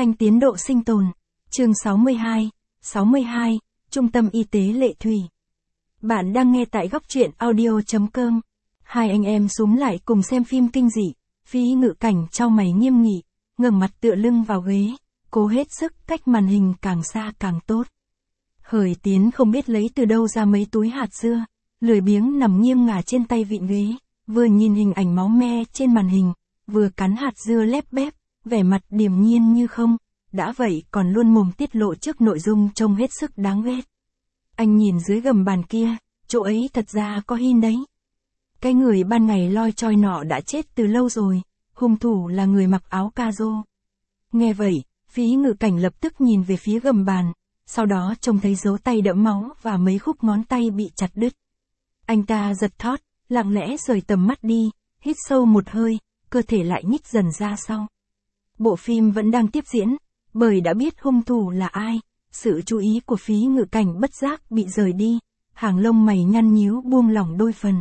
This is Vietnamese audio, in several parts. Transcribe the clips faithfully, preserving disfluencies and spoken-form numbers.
Thanh tiến độ sinh tồn. Chương sáu mươi hai, sáu mươi hai, Trung tâm Y tế Lệ Thủy. Bạn đang nghe tại góc truyện audio chấm com. Hai anh em xúm lại cùng xem phim kinh dị. Phí Ngự Cảnh chau mày nghiêm nghị, ngẩng mặt tựa lưng vào ghế, cố hết sức cách màn hình càng xa càng tốt. Hởi Tiến không biết lấy từ đâu ra mấy túi hạt dưa, lười biếng nằm nghiêng ngả trên tay vịn ghế, vừa nhìn hình ảnh máu me trên màn hình, vừa cắn hạt dưa lép bép, vẻ mặt điềm nhiên như không, đã vậy còn luôn mồm tiết lộ trước nội dung trông hết sức đáng ghét. Anh nhìn dưới gầm bàn kia, chỗ ấy thật ra có hin đấy. Cái người ban ngày loi choi nọ đã chết từ lâu rồi, hung thủ là người mặc áo ca-rô. Nghe vậy, Phí Ngự Cảnh lập tức nhìn về phía gầm bàn, sau đó trông thấy dấu tay đẫm máu và mấy khúc ngón tay bị chặt đứt. Anh ta giật thót, lặng lẽ rời tầm mắt đi, hít sâu một hơi, cơ thể lại nhích dần ra sau. Bộ phim vẫn đang tiếp diễn, bởi đã biết hung thủ là ai, sự chú ý của Phí Ngự Cảnh bất giác bị rời đi, hàng lông mày nhăn nhíu buông lỏng đôi phần.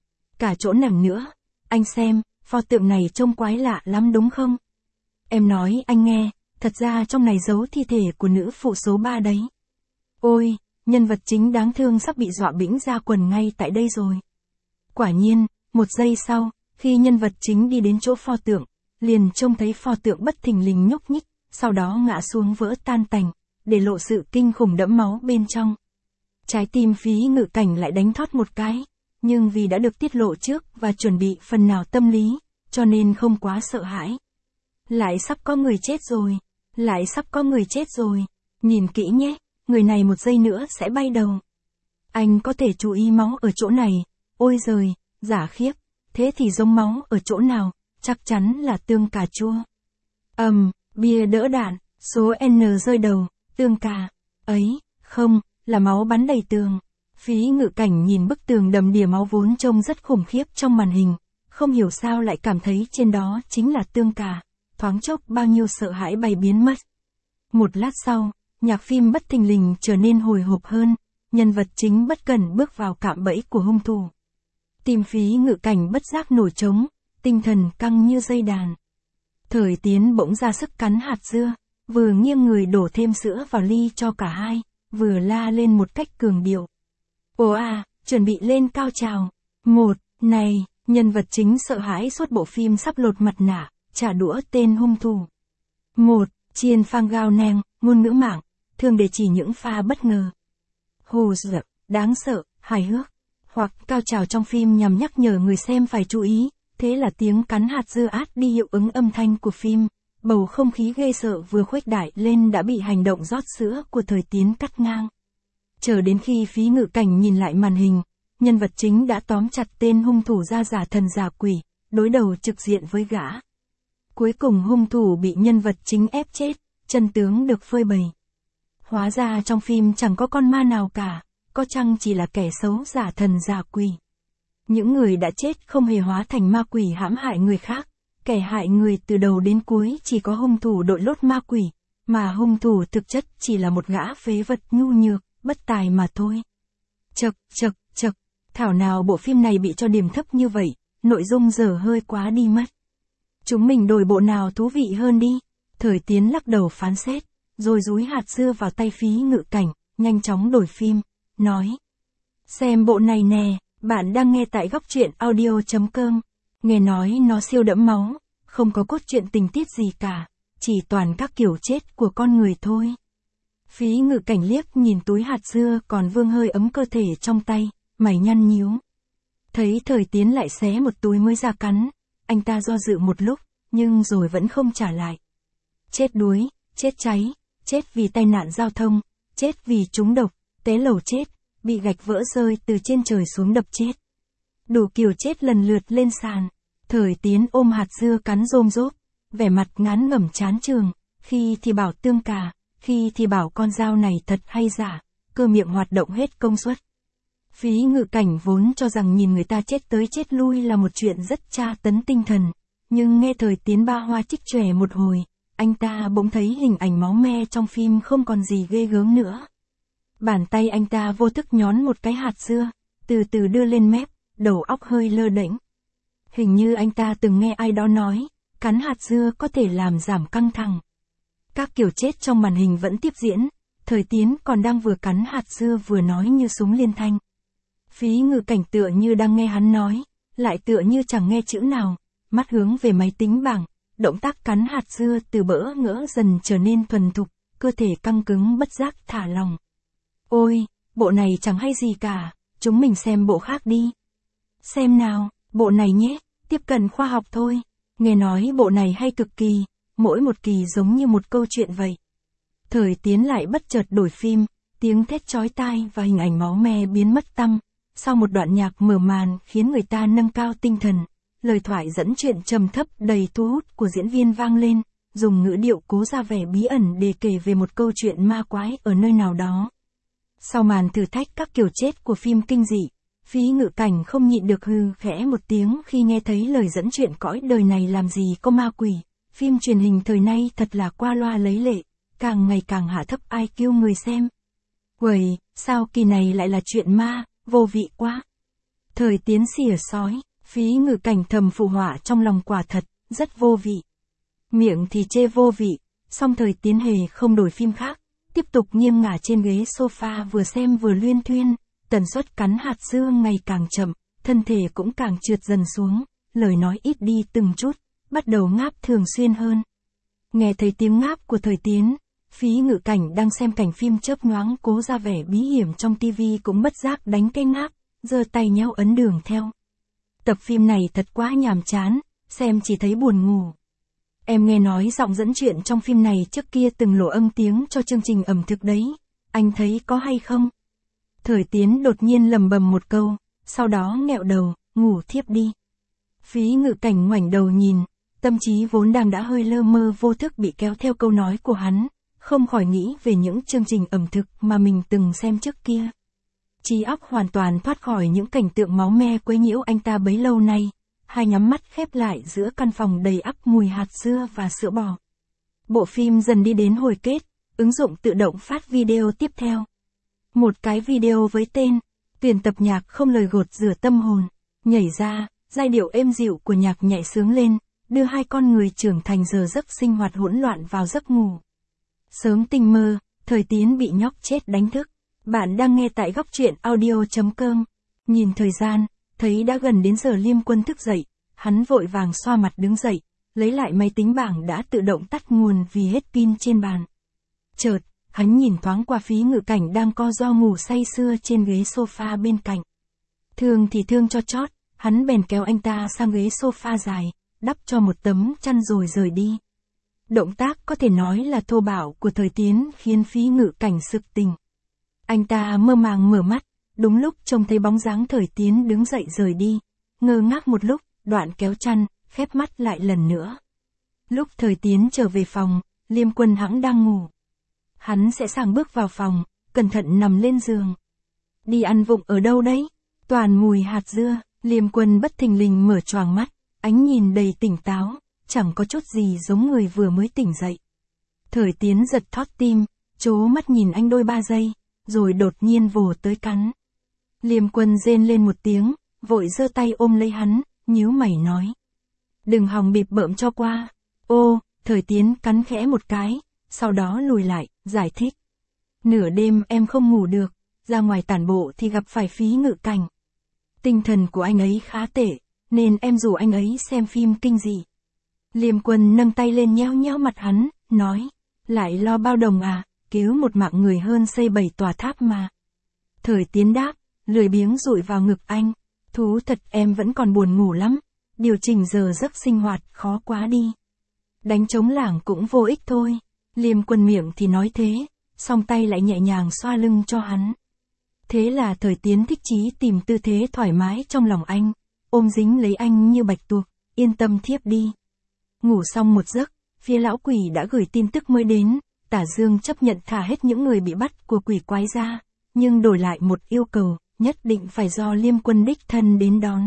Cả chỗ nằm nữa, anh xem, pho tượng này trông quái lạ lắm đúng không? Em nói anh nghe, thật ra trong này giấu thi thể của nữ phụ số ba đấy. Ôi, nhân vật chính đáng thương sắp bị dọa bĩnh ra quần ngay tại đây rồi. Quả nhiên, một giây sau, khi nhân vật chính đi đến chỗ pho tượng, liền trông thấy pho tượng bất thình lình nhúc nhích, sau đó ngã xuống vỡ tan tành, để lộ sự kinh khủng đẫm máu bên trong. Trái tim Phí Ngự Cảnh lại đánh thót một cái, nhưng vì đã được tiết lộ trước và chuẩn bị phần nào tâm lý, cho nên không quá sợ hãi. Lại sắp có người chết rồi, lại sắp có người chết rồi, nhìn kỹ nhé, người này một giây nữa sẽ bay đầu. Anh có thể chú ý máu ở chỗ này, ôi giời, giả khiếp, thế thì giống máu ở chỗ nào, chắc chắn là tương cà chua. Ầm, um, bia đỡ đạn, số N rơi đầu, tương cà, ấy, không, là máu bắn đầy tường. Phí Ngự Cảnh nhìn bức tường đầm đìa máu vốn trông rất khủng khiếp trong màn hình, không hiểu sao lại cảm thấy trên đó chính là tương cà, thoáng chốc bao nhiêu sợ hãi bay biến mất. Một lát sau, nhạc phim bất thình lình trở nên hồi hộp hơn, nhân vật chính bất cẩn bước vào cạm bẫy của hung thủ. Tim Phí Ngự Cảnh bất giác nổi trống, tinh thần căng như dây đàn. Thời Tiến bỗng ra sức cắn hạt dưa, vừa nghiêng người đổ thêm sữa vào ly cho cả hai, vừa la lên một cách cường điệu. Ồ à, chuẩn bị lên cao trào. Một, này, nhân vật chính sợ hãi suốt bộ phim sắp lột mặt nạ, trả đũa tên hung thủ. Một, chiên phang gao neng, ngôn ngữ mạng, thường để chỉ những pha bất ngờ. Hồ dập, đáng sợ, hài hước, hoặc cao trào trong phim nhằm nhắc nhở người xem phải chú ý, thế là tiếng cắn hạt dưa át đi hiệu ứng âm thanh của phim, bầu không khí ghê sợ vừa khuếch đại lên đã bị hành động rót sữa của Thời Tiến cắt ngang. Chờ đến khi Phí Ngự Cảnh nhìn lại màn hình, nhân vật chính đã tóm chặt tên hung thủ ra giả thần giả quỷ, đối đầu trực diện với gã. Cuối cùng hung thủ bị nhân vật chính ép chết, chân tướng được phơi bày. Hóa ra trong phim chẳng có con ma nào cả, có chăng chỉ là kẻ xấu giả thần giả quỷ. Những người đã chết không hề hóa thành ma quỷ hãm hại người khác, kẻ hại người từ đầu đến cuối chỉ có hung thủ đội lốt ma quỷ, mà hung thủ thực chất chỉ là một gã phế vật nhu nhược, bất tài mà thôi. Chậc, chậc, chậc, thảo nào bộ phim này bị cho điểm thấp như vậy, nội dung dở hơi quá đi mất. Chúng mình đổi bộ nào thú vị hơn đi. Thời Tiến lắc đầu phán xét, rồi dúi hạt dưa vào tay Phí Ngự Cảnh, nhanh chóng đổi phim, nói. Xem bộ này nè, bạn đang nghe tại góc truyện audio chấm com. Nghe nói nó siêu đẫm máu, không có cốt truyện tình tiết gì cả, chỉ toàn các kiểu chết của con người thôi. Phí Ngự Cảnh liếc nhìn túi hạt dưa còn vương hơi ấm cơ thể trong tay, mày nhăn nhíu. Thấy Thời Tiến lại xé một túi mới ra cắn, anh ta do dự một lúc, nhưng rồi vẫn không trả lại. Chết đuối, chết cháy, chết vì tai nạn giao thông, chết vì trúng độc, té lầu chết, bị gạch vỡ rơi từ trên trời xuống đập chết. Đủ kiểu chết lần lượt lên sàn. Thời Tiến ôm hạt dưa cắn rôm rốp, vẻ mặt ngán ngẩm chán trường, khi thì bảo tương cà, khi thì bảo con dao này thật hay giả, cơ miệng hoạt động hết công suất. Phí Ngự Cảnh vốn cho rằng nhìn người ta chết tới chết lui là một chuyện rất tra tấn tinh thần, nhưng nghe Thời Tiến ba hoa trích chòe một hồi, anh ta bỗng thấy hình ảnh máu me trong phim không còn gì ghê gớm nữa. Bàn tay anh ta vô thức nhón một cái hạt dưa, từ từ đưa lên mép, đầu óc hơi lơ đễnh. Hình như anh ta từng nghe ai đó nói, cắn hạt dưa có thể làm giảm căng thẳng. Các kiểu chết trong màn hình vẫn tiếp diễn, Thời Tiến còn đang vừa cắn hạt dưa vừa nói như súng liên thanh. Phí Ngự Cảnh tựa như đang nghe hắn nói, lại tựa như chẳng nghe chữ nào, mắt hướng về máy tính bảng, động tác cắn hạt dưa từ bỡ ngỡ dần trở nên thuần thục, cơ thể căng cứng bất giác thả lòng. Ôi, bộ này chẳng hay gì cả, chúng mình xem bộ khác đi. Xem nào, bộ này nhé, tiếp cận khoa học thôi. Nghe nói bộ này hay cực kỳ, mỗi một kỳ giống như một câu chuyện vậy. Thời Tiến lại bất chợt đổi phim, tiếng thét chói tai và hình ảnh máu me biến mất tăm. Sau một đoạn nhạc mở màn khiến người ta nâng cao tinh thần, lời thoại dẫn chuyện trầm thấp đầy thu hút của diễn viên vang lên, dùng ngữ điệu cố ra vẻ bí ẩn để kể về một câu chuyện ma quái ở nơi nào đó. Sau màn thử thách các kiểu chết của phim kinh dị, Phí Ngự Cảnh không nhịn được hừ khẽ một tiếng khi nghe thấy lời dẫn chuyện cõi đời này làm gì có ma quỷ. Phim truyền hình thời nay thật là qua loa lấy lệ, càng ngày càng hạ thấp i kiu người xem. Uầy, sao kỳ này lại là chuyện ma, vô vị quá. Thời Tiến xỉa sói, Phí Ngự Cảnh thầm phụ họa trong lòng quả thật, rất vô vị. Miệng thì chê vô vị, song Thời Tiến hề không đổi phim khác, tiếp tục nghiêng ngả trên ghế sofa vừa xem vừa luyên thuyên, tần suất cắn hạt dưa ngày càng chậm, thân thể cũng càng trượt dần xuống, lời nói ít đi từng chút, bắt đầu ngáp thường xuyên hơn. Nghe thấy tiếng ngáp của Thời Tiến, Phí Ngự Cảnh đang xem cảnh phim chớp nhoáng cố ra vẻ bí hiểm trong tivi cũng bất giác đánh cái ngáp, giơ tay nhéo ấn đường theo. Tập phim này thật quá nhàm chán, xem chỉ thấy buồn ngủ. Em nghe nói giọng dẫn chuyện trong phim này trước kia từng lộ âm tiếng cho chương trình ẩm thực đấy, anh thấy có hay không? Thời Tiến đột nhiên lầm bầm một câu, sau đó nghẹo đầu, ngủ thiếp đi. Phí Ngự Cảnh ngoảnh đầu nhìn, tâm trí vốn đang đã hơi lơ mơ vô thức bị kéo theo câu nói của hắn, không khỏi nghĩ về những chương trình ẩm thực mà mình từng xem trước kia. Trí óc hoàn toàn thoát khỏi những cảnh tượng máu me quấy nhiễu anh ta bấy lâu nay, hai nhắm mắt khép lại giữa căn phòng đầy ắp mùi hạt dưa và sữa bò. Bộ phim dần đi đến hồi kết, ứng dụng tự động phát video tiếp theo. Một cái video với tên, tuyển tập nhạc không lời gột rửa tâm hồn, nhảy ra, giai điệu êm dịu của nhạc nhảy sướng lên, đưa hai con người trưởng thành giờ giấc sinh hoạt hỗn loạn vào giấc ngủ. Sớm tinh mơ, Thời Tiến bị nhóc chết đánh thức. Bạn đang nghe tại góc truyện audio chấm com. Nhìn thời gian, thấy đã gần đến giờ Liêm Quân thức dậy, hắn vội vàng xoa mặt đứng dậy, lấy lại máy tính bảng đã tự động tắt nguồn vì hết pin trên bàn. Chợt, hắn nhìn thoáng qua Phí Ngự Cảnh đang co ro ngủ say sưa trên ghế sofa bên cạnh. Thương thì thương cho chót, hắn bèn kéo anh ta sang ghế sofa dài, đắp cho một tấm chăn rồi rời đi. Động tác có thể nói là thô bạo của Thời Tiến khiến Phí Ngự Cảnh sực tỉnh. Anh ta mơ màng mở mắt, đúng lúc trông thấy bóng dáng Thời Tiến đứng dậy rời đi, ngơ ngác một lúc, đoạn kéo chăn, khép mắt lại lần nữa. Lúc Thời Tiến trở về phòng, Liêm Quân hẵng đang ngủ. Hắn sẽ sảng bước vào phòng, cẩn thận nằm lên giường. Đi ăn vụng ở đâu đấy? Toàn mùi hạt dưa, Liêm Quân bất thình lình mở choàng mắt, ánh nhìn đầy tỉnh táo, chẳng có chút gì giống người vừa mới tỉnh dậy. Thời Tiến giật thót tim, trố mắt nhìn anh đôi ba giây, rồi đột nhiên vồ tới cắn. Liêm Quân rên lên một tiếng, vội giơ tay ôm lấy hắn, nhíu mày nói. Đừng hòng bịp bợm cho qua. Ô, Thời Tiến cắn khẽ một cái, sau đó lùi lại, giải thích. Nửa đêm em không ngủ được, ra ngoài tản bộ thì gặp phải Phí Ngự Cảnh. Tinh thần của anh ấy khá tệ, nên em rủ anh ấy xem phim kinh dị. Liêm Quân nâng tay lên nheo nheo mặt hắn, nói. Lại lo bao đồng à, cứu một mạng người hơn xây bảy tòa tháp mà. Thời Tiến đáp, lười biếng dụi vào ngực anh. Thú thật em vẫn còn buồn ngủ lắm, điều chỉnh giờ giấc sinh hoạt khó quá đi. Đánh trống lảng cũng vô ích thôi. Liêm Quân miệng thì nói thế, song tay lại nhẹ nhàng xoa lưng cho hắn. Thế là Thời Tiến thích chí tìm tư thế thoải mái trong lòng anh, ôm dính lấy anh như bạch tuộc, yên tâm thiếp đi. Ngủ xong một giấc, phía lão quỷ đã gửi tin tức mới đến, Tả Dương chấp nhận thả hết những người bị bắt của quỷ quái ra, nhưng đổi lại một yêu cầu, nhất định phải do Liêm Quân đích thân đến đón.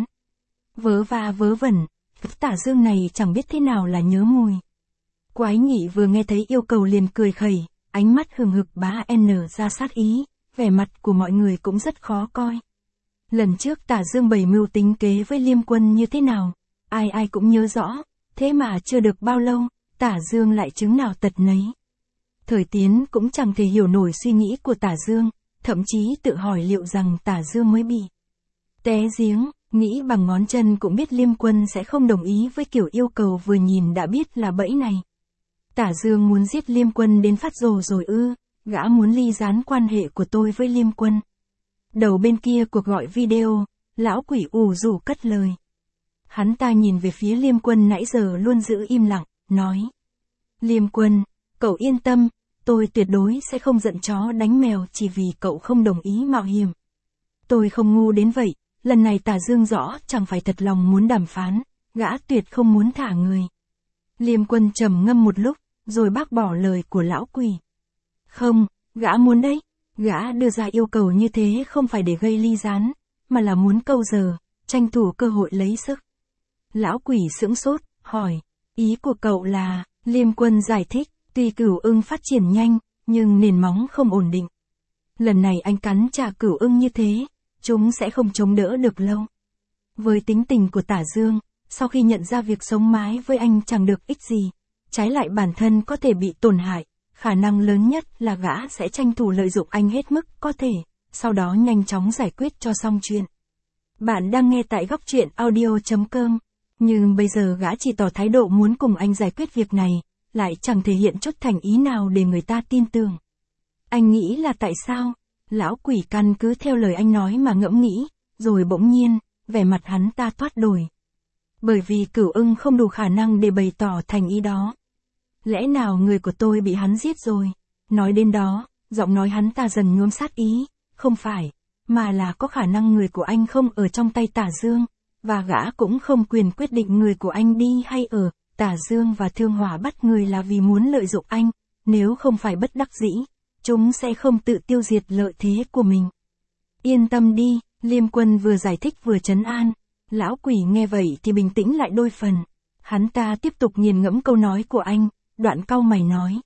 Vớ va vớ vẩn, Tả Dương này chẳng biết thế nào là nhớ mùi. Quái nhị vừa nghe thấy yêu cầu liền cười khẩy, ánh mắt hừng hực bá n ra sát ý, vẻ mặt của mọi người cũng rất khó coi. Lần trước Tả Dương bày mưu tính kế với Liêm Quân như thế nào, ai ai cũng nhớ rõ, thế mà chưa được bao lâu, Tả Dương lại chứng nào tật nấy. Thời Tiến cũng chẳng thể hiểu nổi suy nghĩ của Tả Dương, thậm chí tự hỏi liệu rằng Tả Dương mới bị té giếng, nghĩ bằng ngón chân cũng biết Liêm Quân sẽ không đồng ý với kiểu yêu cầu vừa nhìn đã biết là bẫy này. Tả Dương muốn giết Liêm Quân đến phát rồ rồi ư, gã muốn ly gián quan hệ của tôi với Liêm Quân. Đầu bên kia cuộc gọi video, lão quỷ ù rủ cất lời. Hắn ta nhìn về phía Liêm Quân nãy giờ luôn giữ im lặng, nói. Liêm Quân, cậu yên tâm, tôi tuyệt đối sẽ không giận chó đánh mèo chỉ vì cậu không đồng ý mạo hiểm. Tôi không ngu đến vậy, lần này Tả Dương rõ chẳng phải thật lòng muốn đàm phán, gã tuyệt không muốn thả người. Liêm Quân trầm ngâm một lúc, rồi bác bỏ lời của lão quỷ. Không, gã muốn đấy, gã đưa ra yêu cầu như thế không phải để gây ly gián, mà là muốn câu giờ, tranh thủ cơ hội lấy sức. Lão quỷ sững sốt, hỏi, ý của cậu là, Liêm Quân giải thích, tuy Cửu Ưng phát triển nhanh, nhưng nền móng không ổn định. Lần này anh cắn trả Cửu Ưng như thế, chúng sẽ không chống đỡ được lâu. Với tính tình của Tả Dương, sau khi nhận ra việc sống mái với anh chẳng được ích gì, trái lại bản thân có thể bị tổn hại, khả năng lớn nhất là gã sẽ tranh thủ lợi dụng anh hết mức có thể, sau đó nhanh chóng giải quyết cho xong chuyện. Bạn đang nghe tại góc truyện audio chấm com, nhưng bây giờ gã chỉ tỏ thái độ muốn cùng anh giải quyết việc này, lại chẳng thể hiện chút thành ý nào để người ta tin tưởng. Anh nghĩ là tại sao? Lão quỷ căn cứ theo lời anh nói mà ngẫm nghĩ, rồi bỗng nhiên, vẻ mặt hắn ta thoát đổi. Bởi vì Cửu Ưng không đủ khả năng để bày tỏ thành ý đó. Lẽ nào người của tôi bị hắn giết rồi? Nói đến đó, giọng nói hắn ta dần nhuốm sát ý, không phải, mà là có khả năng người của anh không ở trong tay Tả Dương, và gã cũng không quyền quyết định người của anh đi hay ở. Tả Dương và Thương Hỏa bắt người là vì muốn lợi dụng anh, nếu không phải bất đắc dĩ, chúng sẽ không tự tiêu diệt lợi thế của mình. Yên tâm đi, Liêm Quân vừa giải thích vừa trấn an. Lão quỷ nghe vậy thì bình tĩnh lại đôi phần. Hắn ta tiếp tục nghiền ngẫm câu nói của anh, đoạn cau mày nói.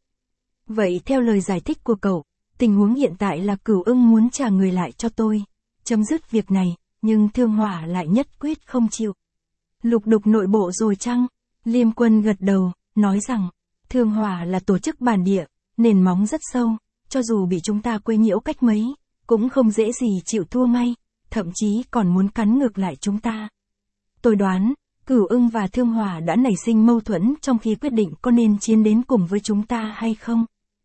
Vậy theo lời giải thích của cậu, tình huống hiện tại là Cửu Ưng muốn trả người lại cho tôi, chấm dứt việc này, nhưng Thương Hỏa lại nhất quyết không chịu. Lục đục nội bộ rồi chăng? Liêm Quân gật đầu, nói rằng, Thương Hỏa là tổ chức bản địa, nền móng rất sâu, cho dù bị chúng ta quấy nhiễu cách mấy, cũng không dễ gì chịu thua ngay, thậm chí còn muốn cắn ngược lại chúng ta. Tôi đoán, Cửu Ưng và Thương Hỏa đã nảy sinh mâu thuẫn trong khi quyết định có nên chiến đến cùng với chúng ta hay không.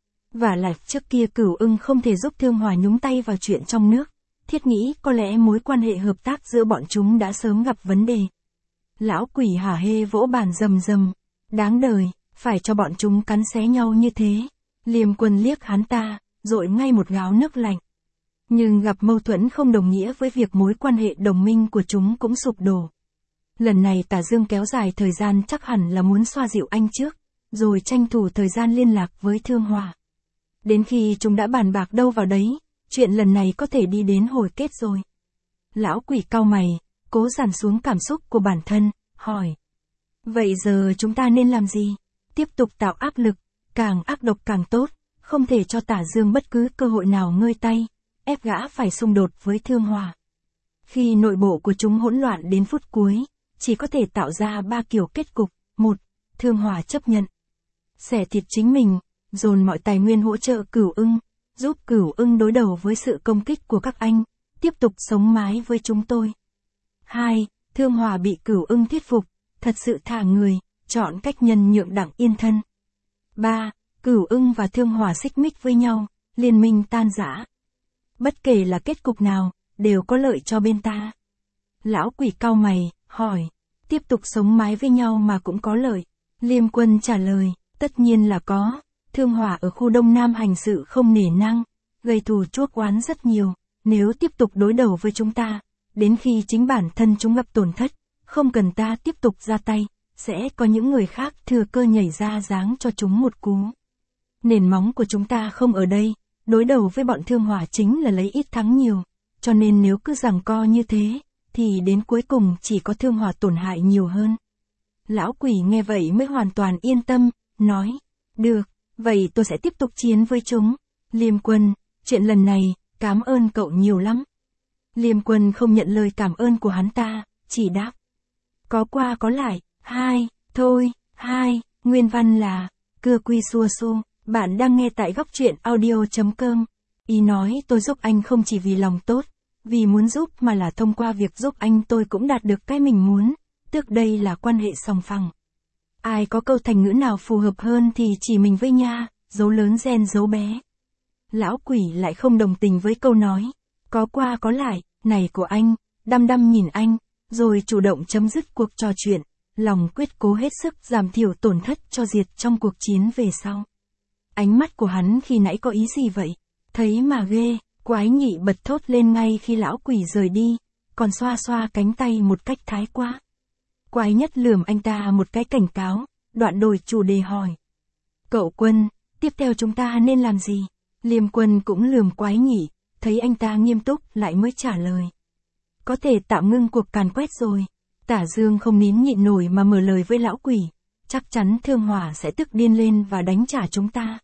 Và là trước kia Cửu Ưng không thể giúp Thương Hỏa nhúng tay vào chuyện trong nước, thiết nghĩ có lẽ mối quan hệ hợp tác giữa bọn chúng đã sớm gặp vấn đề. Lão quỷ hả hê vỗ bàn rầm rầm, đáng đời, phải cho bọn chúng cắn xé nhau như thế. Liêm Quân liếc hắn ta, dội ngay một gáo nước lạnh. Nhưng gặp mâu thuẫn không đồng nghĩa với việc mối quan hệ đồng minh của chúng cũng sụp đổ. Lần này Tả Dương kéo dài thời gian chắc hẳn là muốn xoa dịu anh trước, rồi tranh thủ thời gian liên lạc với Thương Hỏa. Đến khi chúng đã bàn bạc đâu vào đấy, chuyện lần này có thể đi đến hồi kết rồi. Lão quỷ cau mày, cố dằn xuống cảm xúc của bản thân, hỏi. Vậy giờ chúng ta nên làm gì? Tiếp tục tạo áp lực, càng ác độc càng tốt, không thể cho Tả Dương bất cứ cơ hội nào ngơi tay, ép gã phải xung đột với Thương Hỏa. Khi nội bộ của chúng hỗn loạn đến phút cuối, chỉ có thể tạo ra ba kiểu kết cục. Một, Thương Hỏa chấp nhận xẻ thịt chính mình, dồn mọi tài nguyên hỗ trợ Cửu Ưng, giúp Cửu Ưng đối đầu với sự công kích của các anh, tiếp tục sống mái với chúng tôi. Hai, Thương Hỏa bị Cửu Ưng thuyết phục, thật sự thả người, chọn cách nhân nhượng đặng yên thân. Ba, Cửu Ưng và Thương Hỏa xích mích với nhau, liên minh tan rã. Bất kể là kết cục nào, đều có lợi cho bên ta. Lão quỷ cau mày, hỏi, tiếp tục sống mái với nhau mà cũng có lợi. Liêm Quân trả lời, tất nhiên là có. Thương Hỏa ở khu Đông Nam hành sự không nể nang, gây thù chuốc oán rất nhiều. Nếu tiếp tục đối đầu với chúng ta, đến khi chính bản thân chúng gặp tổn thất, không cần ta tiếp tục ra tay, sẽ có những người khác thừa cơ nhảy ra giáng cho chúng một cú. Nền móng của chúng ta không ở đây, đối đầu với bọn Thương Hỏa chính là lấy ít thắng nhiều, cho nên nếu cứ giằng co như thế, thì đến cuối cùng chỉ có Thương Hỏa tổn hại nhiều hơn. Lão quỷ nghe vậy mới hoàn toàn yên tâm, nói, được, vậy tôi sẽ tiếp tục chiến với chúng. Liêm Quân, chuyện lần này, cảm ơn cậu nhiều lắm. Liêm Quân không nhận lời cảm ơn của hắn ta, chỉ đáp. Có qua có lại, hai, thôi, hai, nguyên văn là, cưa quy xua xu, Bạn đang nghe tại góc truyện audio.com. Ý nói tôi giúp anh không chỉ vì lòng tốt, vì muốn giúp mà là thông qua việc giúp anh tôi cũng đạt được cái mình muốn, tức đây là quan hệ sòng phẳng. Ai có câu thành ngữ nào phù hợp hơn thì chỉ mình với nha, dấu lớn gen dấu bé. Lão quỷ lại không đồng tình với câu nói, có qua có lại, này của anh, đăm đăm nhìn anh, rồi chủ động chấm dứt cuộc trò chuyện, lòng quyết cố hết sức giảm thiểu tổn thất cho Diệt trong cuộc chiến về sau. Ánh mắt của hắn khi nãy có ý gì vậy? Thấy mà ghê, quái nhị bật thốt lên ngay khi lão quỷ rời đi, còn xoa xoa cánh tay một cách thái quá. Quái nhất lườm anh ta một cái cảnh cáo, đoạn đổi chủ đề hỏi. Cậu Quân, tiếp theo chúng ta nên làm gì? Liêm Quân cũng lườm quái nhị, thấy anh ta nghiêm túc lại mới trả lời. Có thể tạm ngưng cuộc càn quét rồi. Tả Dương không nín nhịn nổi mà mở lời với lão quỷ, chắc chắn Thương Hỏa sẽ tức điên lên và đánh trả chúng ta.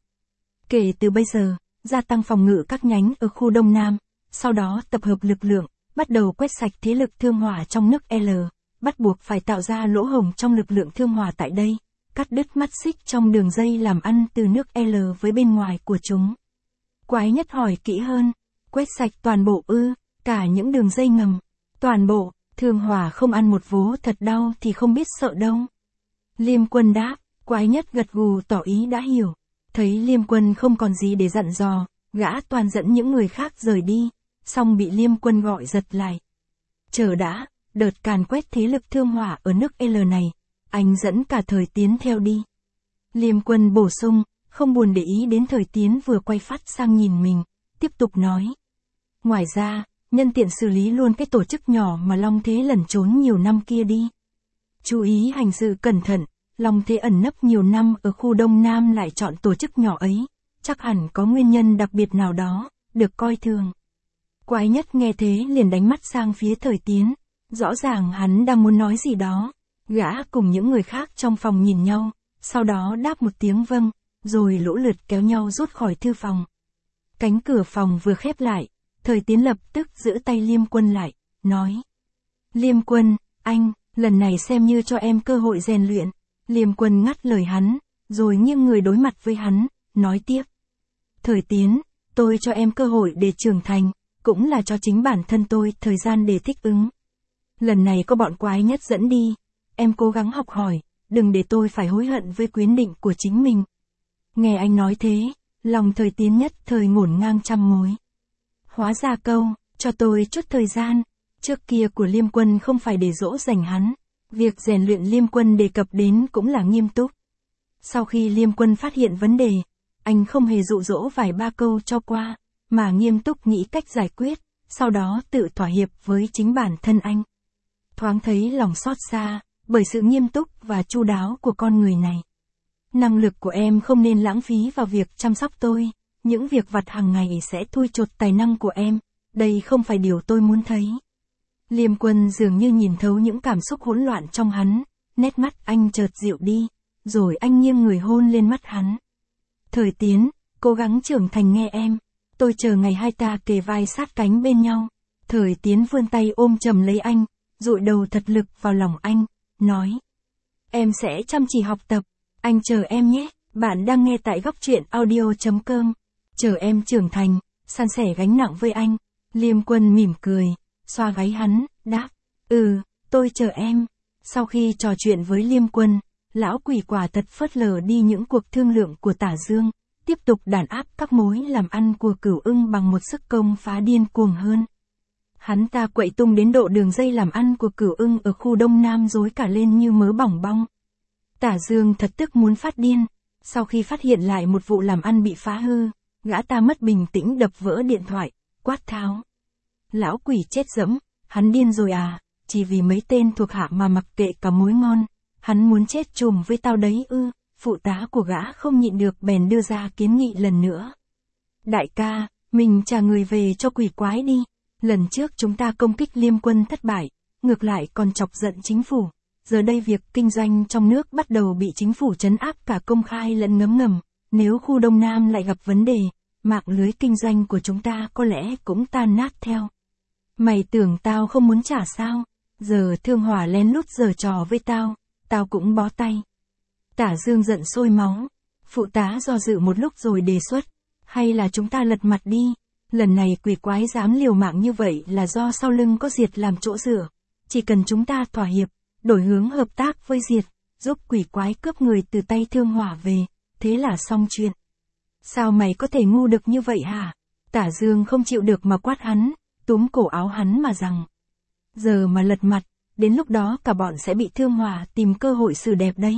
Kể từ bây giờ, gia tăng phòng ngự các nhánh ở khu Đông Nam, sau đó tập hợp lực lượng, bắt đầu quét sạch thế lực Thương Hỏa trong nước L, bắt buộc phải tạo ra lỗ hổng trong lực lượng Thương Hỏa tại đây, cắt đứt mắt xích trong đường dây làm ăn từ nước L với bên ngoài của chúng. Quái nhất hỏi kỹ hơn, quét sạch toàn bộ ư, cả những đường dây ngầm, toàn bộ, Thương Hỏa không ăn một vố thật đau thì không biết sợ đâu. Liêm Quân đáp, quái nhất gật gù tỏ ý đã hiểu. Thấy Liêm Quân không còn gì để dặn dò, gã toàn dẫn những người khác rời đi, xong bị Liêm Quân gọi giật lại. Chờ đã, đợt càn quét thế lực Thương Hỏa ở nước L này, anh dẫn cả Thời Tiến theo đi. Liêm Quân bổ sung, không buồn để ý đến Thời Tiến vừa quay phát sang nhìn mình, tiếp tục nói. Ngoài ra, nhân tiện xử lý luôn cái tổ chức nhỏ mà Long Thế lẩn trốn nhiều năm kia đi. Chú ý hành sự cẩn thận. Long Thế ẩn nấp nhiều năm ở khu Đông Nam lại chọn tổ chức nhỏ ấy, chắc hẳn có nguyên nhân đặc biệt nào đó, được coi thường. Quái nhất nghe thế liền đánh mắt sang phía Thời Tiến, rõ ràng hắn đang muốn nói gì đó, gã cùng những người khác trong phòng nhìn nhau, sau đó đáp một tiếng vâng, rồi lũ lượt kéo nhau rút khỏi thư phòng. Cánh cửa phòng vừa khép lại, Thời Tiến lập tức giữ tay Liêm Quân lại, nói. Liêm Quân, anh, lần này xem như cho em cơ hội rèn luyện. Liêm Quân ngắt lời hắn, rồi nghiêng người đối mặt với hắn, nói tiếp. Thời Tiến, tôi cho em cơ hội để trưởng thành, cũng là cho chính bản thân tôi thời gian để thích ứng. Lần này có bọn quái nhất dẫn đi, em cố gắng học hỏi, đừng để tôi phải hối hận với quyết định của chính mình. Nghe anh nói thế, lòng Thời Tiến nhất thời ngổn ngang trăm mối. Hóa ra câu, cho tôi chút thời gian, trước kia của Liêm Quân không phải để dỗ dành hắn. Việc rèn luyện Liêm Quân đề cập đến cũng là nghiêm túc. Sau khi Liêm Quân phát hiện vấn đề, anh không hề dụ dỗ vài ba câu cho qua, mà nghiêm túc nghĩ cách giải quyết, sau đó tự thỏa hiệp với chính bản thân anh. Thoáng thấy lòng xót xa, bởi sự nghiêm túc và chu đáo của con người này. Năng lực của em không nên lãng phí vào việc chăm sóc tôi, những việc vặt hàng ngày sẽ thui chột tài năng của em, đây không phải điều tôi muốn thấy. Liêm Quân dường như nhìn thấu những cảm xúc hỗn loạn trong hắn, nét mắt anh chợt dịu đi, rồi anh nghiêng người hôn lên mắt hắn. Thời Tiến, cố gắng trưởng thành nghe em, tôi chờ ngày hai ta kề vai sát cánh bên nhau. Thời Tiến vươn tay ôm chầm lấy anh, dụi đầu thật lực vào lòng anh, nói. Em sẽ chăm chỉ học tập, anh chờ em nhé, bạn đang nghe tại góc truyện audio.com. Chờ em trưởng thành, san sẻ gánh nặng với anh. Liêm Quân mỉm cười. Xoa gáy hắn, đáp, ừ, tôi chờ em. Sau khi trò chuyện với Liêm Quân, lão quỷ quả thật phớt lờ đi những cuộc thương lượng của Tả Dương, tiếp tục đàn áp các mối làm ăn của Cửu Ưng bằng một sức công phá điên cuồng hơn. Hắn ta quậy tung đến độ đường dây làm ăn của Cửu Ưng ở khu Đông Nam rối cả lên như mớ bỏng bong. Tả Dương thật tức muốn phát điên, sau khi phát hiện lại một vụ làm ăn bị phá hư, gã ta mất bình tĩnh đập vỡ điện thoại, quát tháo. Lão quỷ chết dẫm, hắn điên rồi à, chỉ vì mấy tên thuộc hạ mà mặc kệ cả mối ngon, hắn muốn chết chùm với tao đấy ư, phụ tá của gã không nhịn được bèn đưa ra kiến nghị lần nữa. Đại ca, mình trả người về cho quỷ quái đi, lần trước chúng ta công kích Liêm Quân thất bại, ngược lại còn chọc giận chính phủ, giờ đây việc kinh doanh trong nước bắt đầu bị chính phủ trấn áp cả công khai lẫn ngấm ngầm, nếu khu Đông Nam lại gặp vấn đề, mạng lưới kinh doanh của chúng ta có lẽ cũng tan nát theo. Mày tưởng tao không muốn trả sao? Giờ Thương Hỏa lén lút giở trò với tao, tao cũng bó tay. Tả Dương giận sôi máu. Phụ tá do dự một lúc rồi đề xuất, hay là chúng ta lật mặt đi, lần này quỷ quái dám liều mạng như vậy là do sau lưng có Diệt làm chỗ dựa, chỉ cần chúng ta thỏa hiệp, đổi hướng hợp tác với Diệt, giúp quỷ quái cướp người từ tay Thương Hỏa về, thế là xong chuyện. Sao mày có thể ngu được như vậy hả? Tả Dương không chịu được mà quát hắn, túm cổ áo hắn mà rằng. Giờ mà lật mặt, đến lúc đó cả bọn sẽ bị Thương Hỏa tìm cơ hội xử đẹp đấy.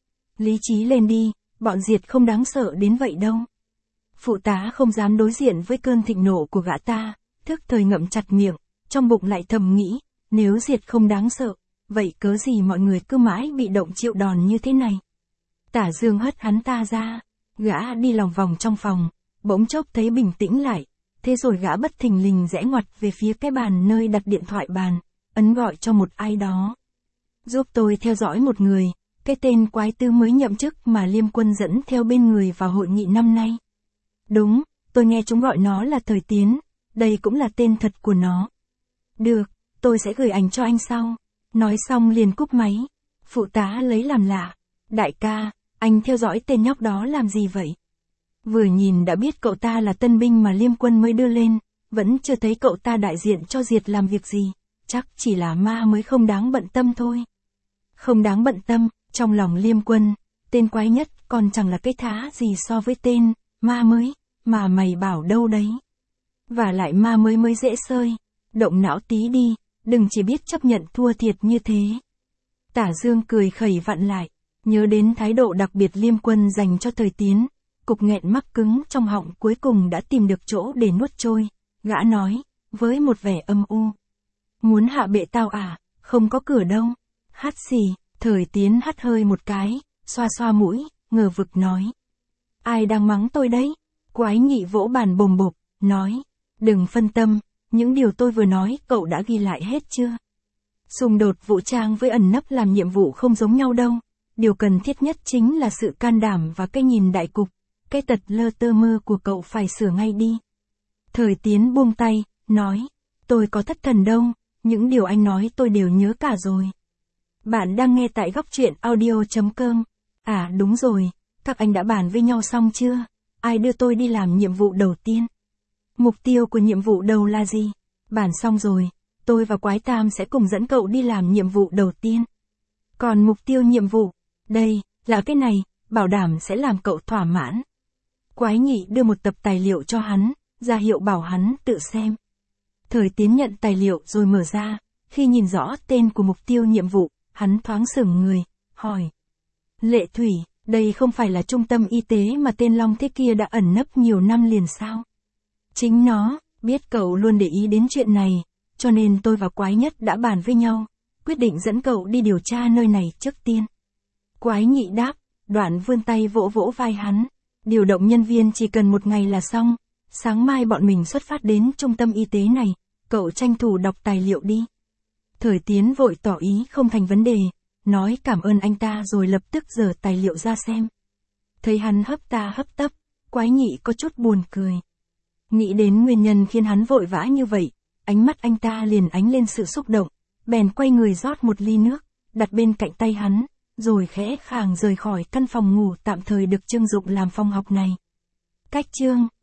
Lý trí lên đi, bọn Diệt không đáng sợ đến vậy đâu. Phụ tá không dám đối diện với cơn thịnh nộ của gã ta, thức thời ngậm chặt miệng, trong bụng lại thầm nghĩ, nếu Diệt không đáng sợ, vậy cớ gì mọi người cứ mãi bị động chịu đòn như thế này. Tả Dương hất hắn ta ra, gã đi lòng vòng trong phòng, bỗng chốc thấy bình tĩnh lại, thế rồi gã bất thình lình rẽ ngoặt về phía cái bàn nơi đặt điện thoại bàn, ấn gọi cho một ai đó. Giúp tôi theo dõi một người, cái tên quái tư mới nhậm chức mà Liêm Quân dẫn theo bên người vào hội nghị năm nay. Đúng, tôi nghe chúng gọi nó là Thời Tiến, đây cũng là tên thật của nó. Được, tôi sẽ gửi ảnh cho anh sau. Nói xong liền cúp máy. Phụ tá lấy làm lạ. Đại ca, anh theo dõi tên nhóc đó làm gì vậy? Vừa nhìn đã biết cậu ta là tân binh mà Liêm Quân mới đưa lên, vẫn chưa thấy cậu ta đại diện cho Diệt làm việc gì, chắc chỉ là ma mới không đáng bận tâm thôi. Không đáng bận tâm, trong lòng Liêm Quân, tên quái nhất còn chẳng là cái thá gì so với tên ma mới, mà mày bảo đâu đấy. Và lại ma mới mới dễ sơi, động não tí đi, đừng chỉ biết chấp nhận thua thiệt như thế. Tả Dương cười khẩy vặn lại, nhớ đến thái độ đặc biệt Liêm Quân dành cho Thời Tiến, cục nghẹn mắc cứng trong họng cuối cùng đã tìm được chỗ để nuốt trôi, gã nói, với một vẻ âm u. Muốn hạ bệ tao à, không có cửa đâu. Hắt xì, Thời Tiến hắt hơi một cái, xoa xoa mũi, ngờ vực nói. Ai đang mắng tôi đấy? Quái nhị vỗ bàn bồm bộp, nói. Đừng phân tâm, những điều tôi vừa nói cậu đã ghi lại hết chưa? Xung đột vũ trang với ẩn nấp làm nhiệm vụ không giống nhau đâu. Điều cần thiết nhất chính là sự can đảm và cái nhìn đại cục. Cái tật lơ tơ mơ của cậu phải sửa ngay đi. Thời Tiến buông tay, nói. Tôi có thất thần đâu, những điều anh nói tôi đều nhớ cả rồi. Bạn đang nghe tại góc truyện audio chấm com. À đúng rồi, các anh đã bàn với nhau xong chưa? Ai đưa tôi đi làm nhiệm vụ đầu tiên? Mục tiêu của nhiệm vụ đầu là gì? Bàn xong rồi, tôi và Quái Tam sẽ cùng dẫn cậu đi làm nhiệm vụ đầu tiên. Còn mục tiêu nhiệm vụ, đây, là cái này, bảo đảm sẽ làm cậu thỏa mãn. Quái Nhị đưa một tập tài liệu cho hắn, ra hiệu bảo hắn tự xem. Thời Tiến nhận tài liệu rồi mở ra, khi nhìn rõ tên của mục tiêu nhiệm vụ, hắn thoáng sửng người, hỏi. Lệ Thủy, đây không phải là trung tâm y tế mà tên Long thế kia đã ẩn nấp nhiều năm liền sao? Chính nó, biết cậu luôn để ý đến chuyện này, cho nên tôi và Quái Nhất đã bàn với nhau, quyết định dẫn cậu đi điều tra nơi này trước tiên. Quái Nhị đáp, đoạn vươn tay vỗ vỗ vai hắn, điều động nhân viên chỉ cần một ngày là xong, sáng mai bọn mình xuất phát đến trung tâm y tế này, cậu tranh thủ đọc tài liệu đi. Thời Tiến vội tỏ ý không thành vấn đề, nói cảm ơn anh ta rồi lập tức giở tài liệu ra xem. Thấy hắn hấp ta hấp tấp, Quái Nhị có chút buồn cười. Nghĩ đến nguyên nhân khiến hắn vội vã như vậy, ánh mắt anh ta liền ánh lên sự xúc động, bèn quay người rót một ly nước, đặt bên cạnh tay hắn, rồi khẽ khàng rời khỏi căn phòng ngủ tạm thời được trưng dụng làm phòng học này. Cách chương